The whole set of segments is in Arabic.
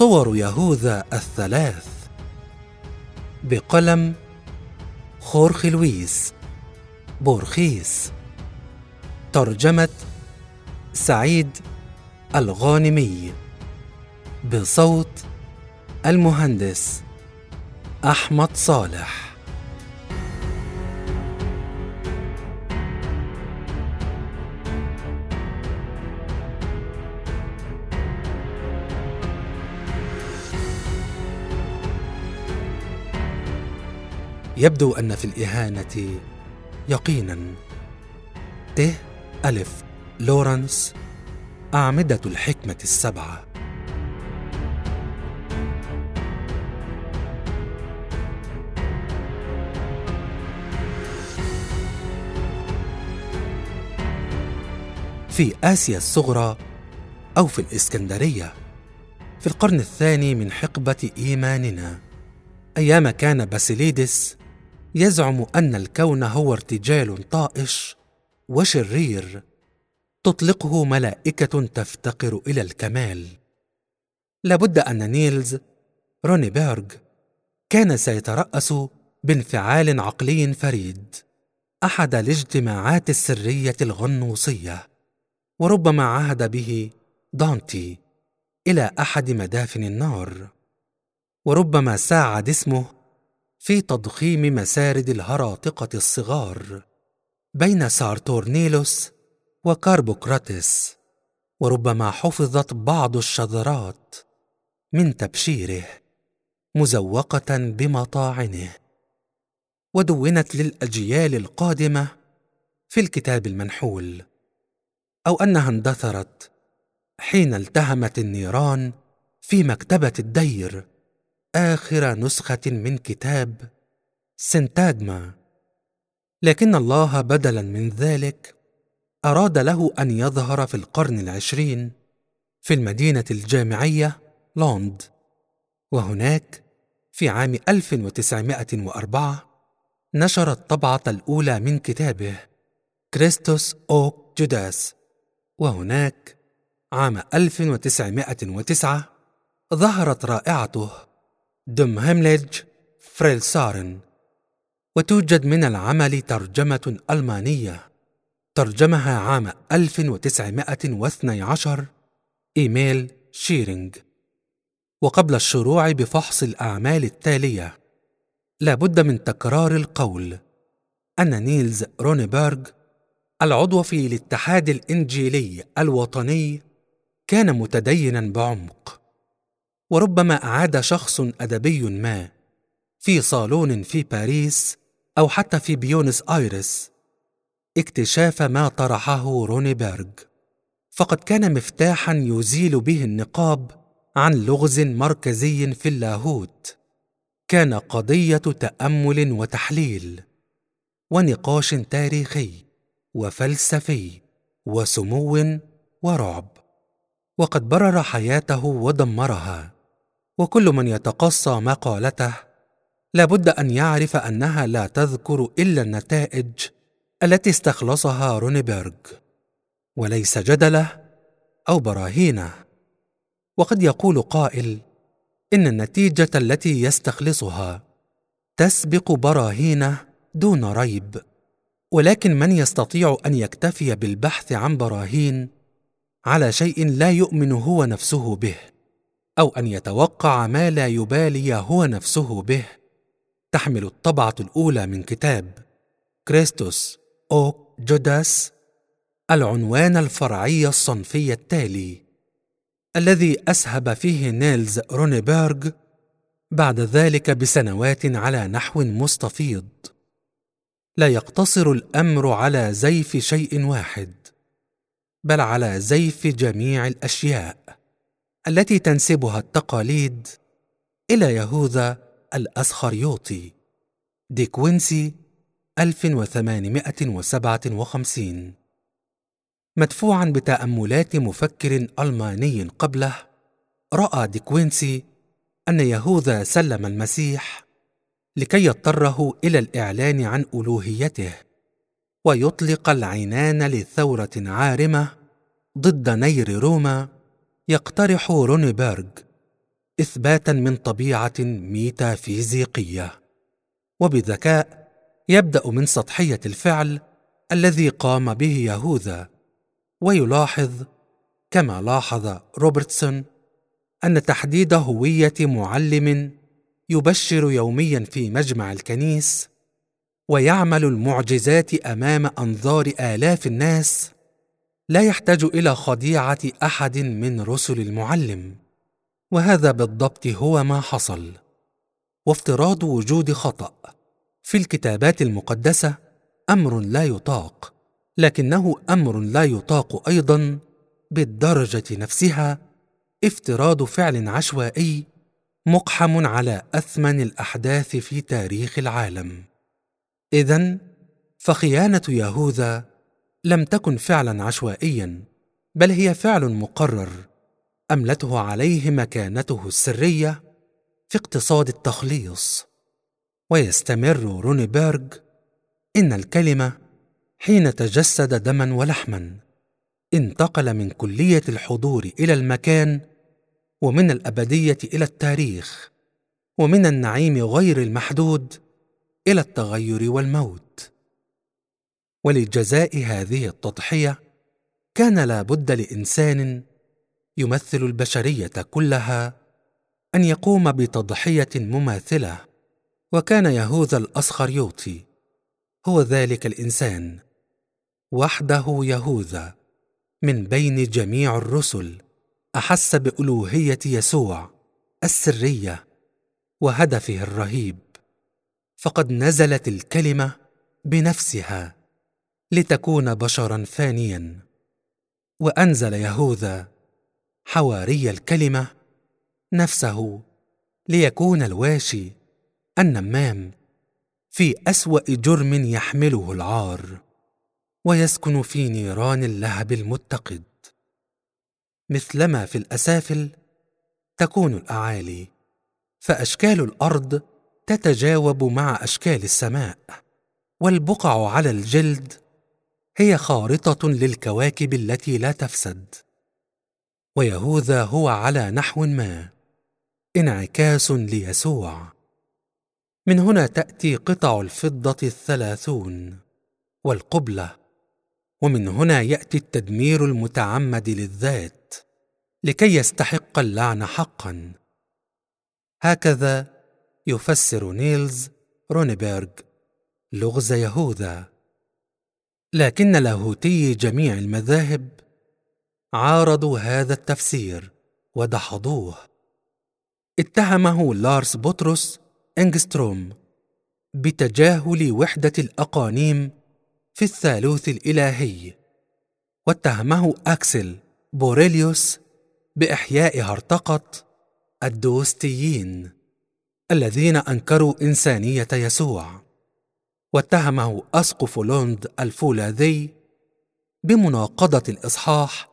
صور يهوذا الثلاث بقلم خورخي لويس بورخيس، ترجمة سعيد الغانمي، بصوت المهندس أحمد صالح. يبدو أن في الإهانة يقينا ألف لورنس، أعمدة الحكمة السبعة. في آسيا الصغرى أو في الإسكندرية في القرن الثاني من حقبة إيماننا، أيام كان باسيليدس يزعم أن الكون هو ارتجال طائش وشرير تطلقه ملائكة تفتقر إلى الكمال. لابد أن نيلز رونيبيرغ كان سيترأس بانفعال عقلي فريد أحد الاجتماعات السرية الغنوصية، وربما عهد به دانتي إلى أحد مدافن النار، وربما ساعد اسمه في تضخيم مسارد الهراطقة الصغار بين سارتورنيلوس وكاربوكراتس، وربما حفظت بعض الشذرات من تبشيره مزوقة بمطاعنه، ودونت للأجيال القادمة في الكتاب المنحول، أو أنها اندثرت حين التهمت النيران في مكتبة الدير آخر نسخة من كتاب سنتاغما. لكن الله بدلا من ذلك أراد له أن يظهر في القرن العشرين في المدينة الجامعية لوند، وهناك في عام 1904 نشر الطبعة الأولى من كتابه كريستوس أوك جوداس، وهناك عام 1909 ظهرت رائعته دم هيمليج فريلسارن، وتوجد من العمل ترجمة ألمانية ترجمها عام 1912 إيميل شيرينغ. وقبل الشروع بفحص الأعمال التالية لابد من تكرار القول أن نيلز رونيبيرغ العضو في الاتحاد الإنجيلي الوطني كان متدينا بعمق، وربما أعاد شخص أدبي ما في صالون في باريس أو حتى في بيونس آيرس اكتشاف ما طرحه رونيبيرغ، فقد كان مفتاحا يزيل به النقاب عن لغز مركزي في اللاهوت، كان قضية تأمل وتحليل ونقاش تاريخي وفلسفي وسمو ورعب، وقد برر حياته ودمرها. وكل من يتقصى مقالته لابد أن يعرف أنها لا تذكر إلا النتائج التي استخلصها رونيبيرغ، وليس جدله أو براهينه. وقد يقول قائل إن النتيجة التي يستخلصها تسبق براهينه دون ريب، ولكن من يستطيع أن يكتفي بالبحث عن براهين على شيء لا يؤمن هو نفسه به، أو أن يتوقع ما لا يبالي هو نفسه به؟ تحمل الطبعة الأولى من كتاب كريستوس أوك جوداس العنوان الفرعي الصنفي التالي، الذي أسهب فيه نيلز رونيبيرغ بعد ذلك بسنوات على نحو مستفيض: لا يقتصر الأمر على زيف شيء واحد، بل على زيف جميع الأشياء التي تنسبها التقاليد إلى يهوذا الأسخريوطي. دي كوينسي 1857. مدفوعا بتأملات مفكر ألماني قبله، رأى دي كوينسي أن يهوذا سلم المسيح لكي يضطره إلى الإعلان عن ألوهيته ويطلق العنان لثورة عارمة ضد نير روما. يقترح رونيبيرغ إثباتاً من طبيعة ميتافيزيقية، وبذكاء يبدأ من سطحية الفعل الذي قام به يهوذا، ويلاحظ كما لاحظ روبرتسون أن تحديد هوية معلم يبشر يومياً في مجمع الكنيس ويعمل المعجزات أمام أنظار آلاف الناس لا يحتاج إلى خديعة أحد من رسل المعلم. وهذا بالضبط هو ما حصل. وافتراض وجود خطأ في الكتابات المقدسة أمر لا يطاق، لكنه أمر لا يطاق أيضاً بالدرجة نفسها افتراض فعل عشوائي مقحم على أثمن الأحداث في تاريخ العالم. إذن فخيانة يهوذا لم تكن فعلاً عشوائياً، بل هي فعل مقرر أملته عليه مكانته السرية في اقتصاد التخليص. ويستمر رونيبيرغ: إن الكلمة حين تجسد دماً ولحماً انتقل من كلية الحضور إلى المكان، ومن الأبدية إلى التاريخ، ومن النعيم غير المحدود إلى التغير والموت. ولجزاء هذه التضحية كان لا بد لإنسان يمثل البشرية كلها أن يقوم بتضحية مماثلة، وكان يهوذا الأسخريوطي هو ذلك الإنسان وحده. يهوذا من بين جميع الرسل أحس بألوهية يسوع السرية وهدفه الرهيب، فقد نزلت الكلمة بنفسها لتكون بشراً فانياً. وأنزل يهوذا حواري الكلمة نفسه ليكون الواشي النمام في أسوأ جرم يحمله العار، ويسكن في نيران اللهب المتقد. مثلما في الأسافل تكون الأعالي، فأشكال الأرض تتجاوب مع أشكال السماء، والبقع على الجلد هي خارطة للكواكب التي لا تفسد. ويهوذا هو على نحو ما انعكاس ليسوع. من هنا تأتي قطع الفضة 30 والقبلة، ومن هنا يأتي التدمير المتعمد للذات لكي يستحق اللعن حقاً. هكذا يفسر نيلز رونيبيرغ لغز يهوذا. لكن لاهوتي جميع المذاهب عارضوا هذا التفسير ودحضوه. اتهمه لارس بطرس إنجستروم بتجاهل وحدة الأقانيم في الثالوث الإلهي، واتهمه أكسل بوريليوس بإحياء هرطقة الدوستيين الذين أنكروا إنسانية يسوع، واتهمه أسقف لوند الفولاذي بمناقضة الإصحاح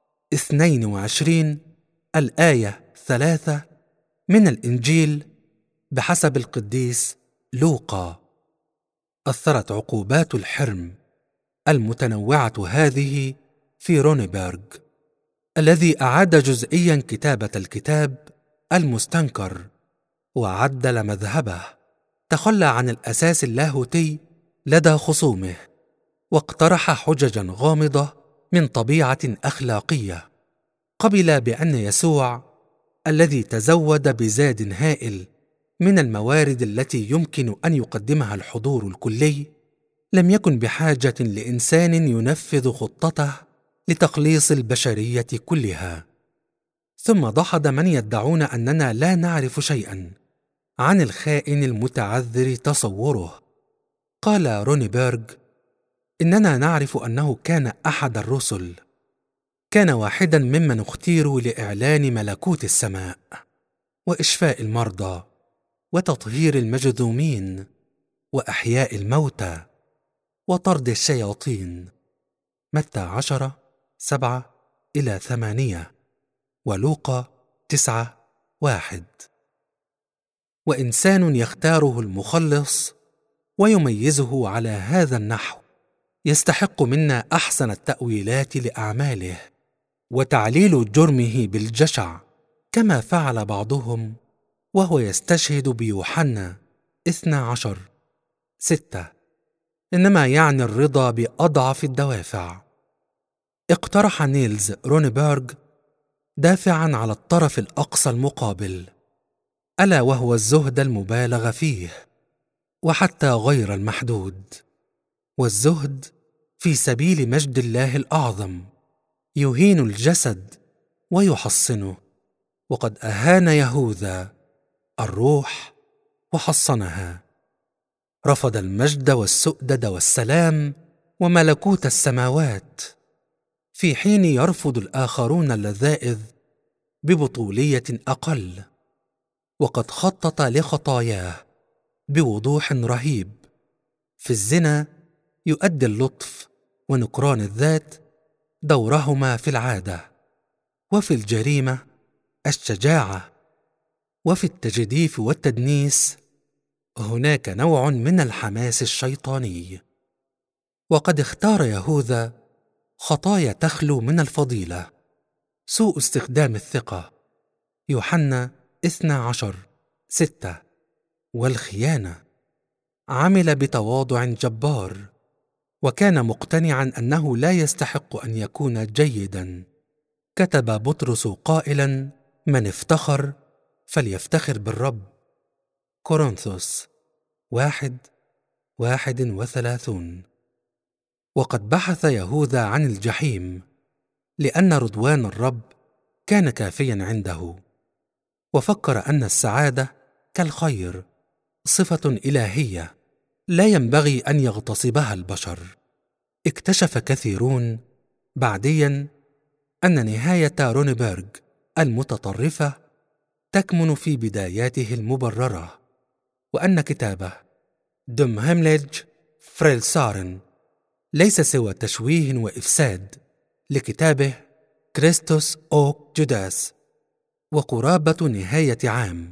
22 الآية 3 من الإنجيل بحسب القديس لوقا. أثرت عقوبات الحرم المتنوعة هذه في رونيبيرغ، الذي أعاد جزئياً كتابة الكتاب المستنكر وعدل مذهبه. تخلى عن الأساس اللاهوتي لدى خصومه، واقترح حججاً غامضة من طبيعة أخلاقية. قبل بأن يسوع الذي تزود بزاد هائل من الموارد التي يمكن أن يقدمها الحضور الكلي لم يكن بحاجة لإنسان ينفذ خطته لتخليص البشرية كلها. ثم دحض من يدعون أننا لا نعرف شيئاً عن الخائن المتعذر تصوره. قال رونيبيرغ: إننا نعرف أنه كان أحد الرسل، كان واحداً ممن اختيروا لإعلان ملكوت السماء وإشفاء المرضى وتطهير المجذومين وأحياء الموتى وطرد الشياطين. متى 10:7-8 ولوقا 9:1. وإنسان يختاره المخلص ويميزه على هذا النحو يستحق منا أحسن التأويلات لأعماله، وتعليل جرمه بالجشع كما فعل بعضهم وهو يستشهد بيوحنا 12:6، إنما يعني الرضا بأضعف الدوافع. اقترح نيلز رونيبرغ دافعاً على الطرف الأقصى المقابل، ألا وهو الزهد المبالغ فيه وحتى غير المحدود، والزهد في سبيل مجد الله الأعظم يهين الجسد ويحصنه، وقد أهان يهوذا الروح وحصنها، رفض المجد والسؤدد والسلام وملكوت السماوات، في حين يرفض الآخرون اللذائذ ببطولية أقل، وقد خطط لخطاياه بوضوح رهيب. في الزنا يؤدي اللطف ونكران الذات دورهما في العادة، وفي الجريمة الشجاعة، وفي التجديف والتدنيس هناك نوع من الحماس الشيطاني. وقد اختار يهوذا خطايا تخلو من الفضيلة: سوء استخدام الثقة يوحنا 12:6، والخيانة. عمل بتواضع جبار، وكان مقتنعا أنه لا يستحق أن يكون جيدا. كتب بطرس قائلا: من افتخر فليفتخر بالرب. كورنثوس 1:31. وقد بحث يهوذا عن الجحيم لأن رضوان الرب كان كافيا عنده، وفكر أن السعادة كالخير صفة إلهية لا ينبغي أن يغتصبها البشر. اكتشف كثيرون بعديا أن نهاية رونيبرغ المتطرفة تكمن في بداياته المبررة، وأن كتابه دم هيمليج فريلسارن ليس سوى تشويه وإفساد لكتابه كريستوس أوك جوداس. وقرابة نهاية عام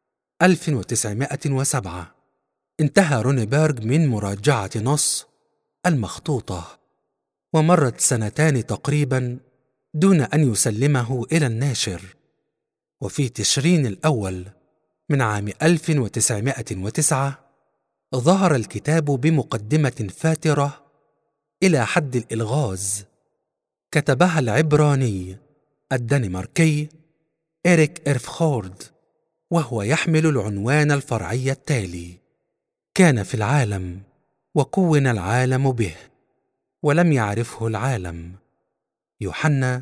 1907 انتهى رونيبرغ من مراجعة نص المخطوطة، ومرت 2 تقريبا دون أن يسلمه إلى الناشر. وفي تشرين الأول من عام 1909 ظهر الكتاب بمقدمة فاترة إلى حد الإلغاز، كتبها العبراني الدنماركي إريك إرفخورد، وهو يحمل العنوان الفرعي التالي: كان في العالم وكون العالم به ولم يعرفه العالم. يوحنا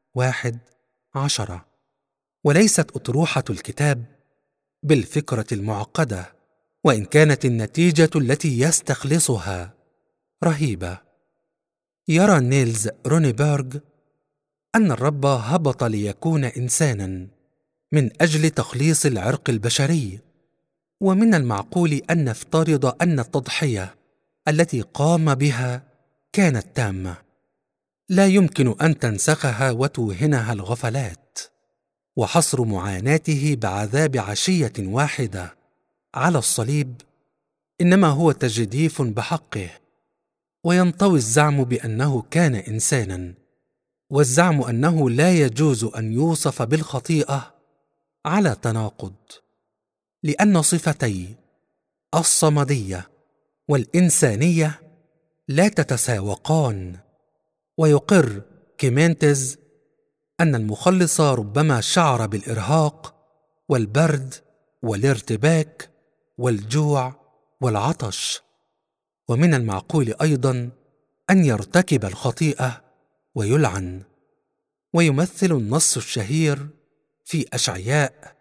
1:10. وليست أطروحة الكتاب بالفكرة المعقدة، وإن كانت النتيجة التي يستخلصها رهيبة. يرى نيلز رونيبرغ أن الرب هبط ليكون إنسانا من أجل تخليص العرق البشري، ومن المعقول أن نفترض أن التضحية التي قام بها كانت تامة، لا يمكن أن تنسخها وتوهنها الغفلات. وحصر معاناته بعذاب عشية واحدة على الصليب إنما هو تجديف بحقه. وينطوي الزعم بأنه كان إنسانا، والزعم أنه لا يجوز أن يوصف بالخطيئة على تناقض، لأن صفتي الصمدية والإنسانية لا تتساوقان. ويقر كيمينتز أن المخلص ربما شعر بالإرهاق والبرد والارتباك والجوع والعطش، ومن المعقول أيضا أن يرتكب الخطيئة ويلعن. ويمثل النص الشهير في أشعياء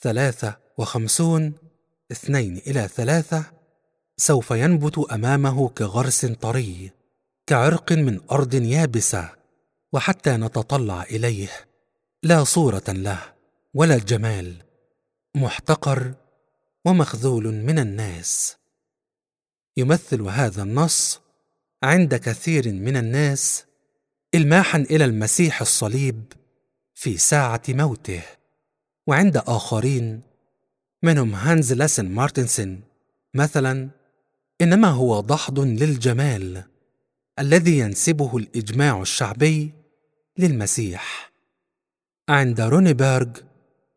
53 2-3: سوف ينبت أمامه كغرس طري، كعرق من أرض يابسة، وحتى نتطلع إليه لا صورة له ولا جمال، محتقر ومخذول من الناس. يمثل هذا النص عند كثير من الناس إلماحا إلى المسيح الصليب في ساعة موته، وعند آخرين منهم هانز لاسن مارتنسن مثلا إنما هو دحض للجمال الذي ينسبه الإجماع الشعبي للمسيح. عند رونيبرغ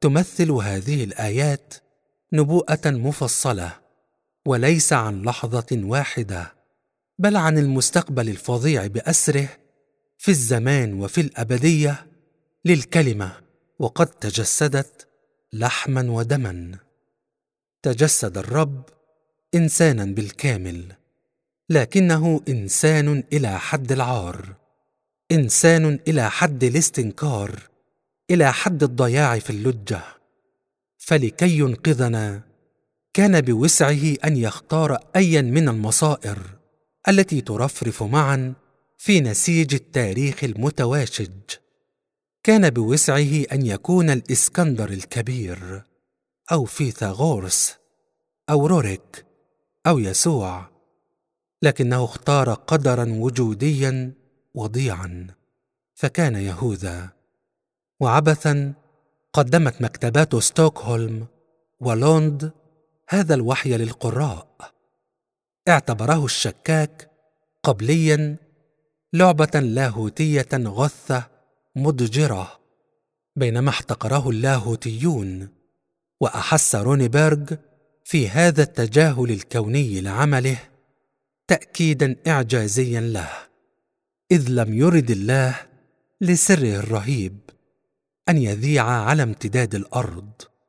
تمثل هذه الآيات نبوءة مفصلة، وليس عن لحظة واحدة، بل عن المستقبل الفظيع بأسره في الزمان وفي الأبدية للكلمة، وقد تجسدت لحما ودما. تجسد الرب إنسانا بالكامل، لكنه إنسان إلى حد العار، إنسان إلى حد الاستنكار، إلى حد الضياع في اللجة. فلكي ينقذنا كان بوسعه أن يختار أيا من المصائر التي ترفرف معا في نسيج التاريخ المتواشج. كان بوسعه أن يكون الإسكندر الكبير أو فيثاغورس أو روريك أو يسوع، لكنه اختار قدرا وجوديا وضيعا، فكان يهوذا. وعبثا قدمت مكتبات ستوكهولم ولوند هذا الوحي للقراء. اعتبره الشكاك قبليا لعبة لاهوتية غثة مضجرة، بينما احتقره اللاهوتيون. وأحس رونيبرغ في هذا التجاهل الكوني لعمله تأكيدا إعجازيا له، إذ لم يرد الله لسره الرهيب أن يذيع على امتداد الأرض.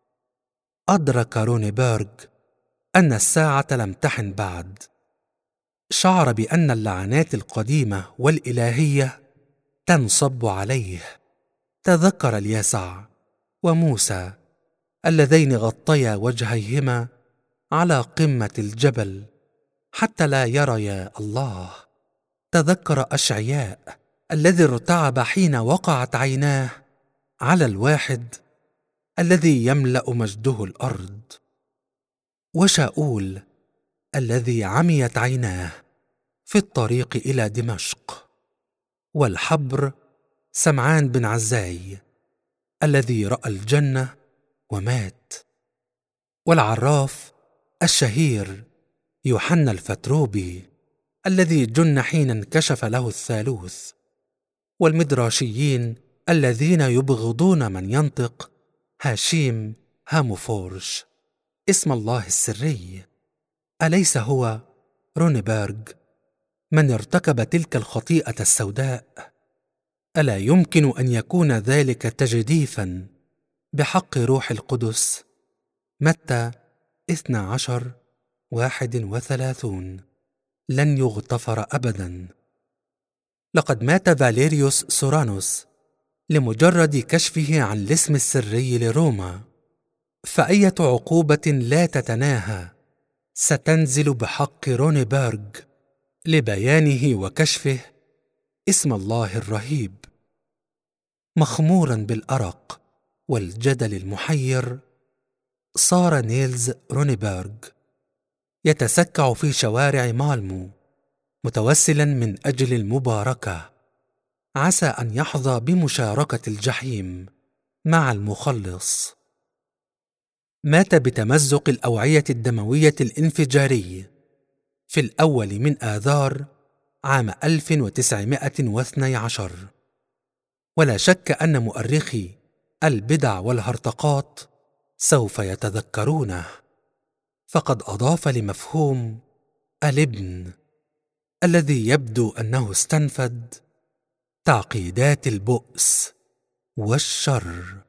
أدرك رونيبرغ أن الساعة لم تحن بعد. شعر بأن اللعنات القديمة والإلهية تنصب عليه. تذكر اليسع وموسى اللذين غطيا وجهيهما على قمة الجبل حتى لا يريا الله. تذكر أشعياء الذي ارتعب حين وقعت عيناه على الواحد الذي يملأ مجده الأرض، وشاؤول الذي عميت عيناه في الطريق إلى دمشق، والحبر سمعان بن عزاي الذي رأى الجنة ومات، والعراف الشهير يوحنا الفتروبي الذي جن حين انكشف له الثالوث، والمدراشيين الذين يبغضون من ينطق هاشيم هاموفورش اسم الله السري. أليس هو رونيبرغ من ارتكب تلك الخطيئة السوداء؟ ألا يمكن أن يكون ذلك تجديفا بحق روح القدس؟ متى 12:31. لن يغتفر أبدا. لقد مات فاليريوس سورانوس لمجرد كشفه عن الاسم السري لروما، فأية عقوبة لا تتناهى ستنزل بحق رونيبرغ لبيانه وكشفه اسم الله الرهيب. مخمورا بالأرق والجدل المحير، صار نيلز رونيبرغ يتسكع في شوارع مالمو متوسلا من أجل المباركة، عسى أن يحظى بمشاركة الجحيم مع المخلص. مات بتمزق الأوعية الدموية الانفجاري في الأول من آذار عام 1912، ولا شك أن مؤرخي البدع والهرطقات سوف يتذكرونه، فقد أضاف لمفهوم الابن الذي يبدو أنه استنفد تعقيدات البؤس والشر.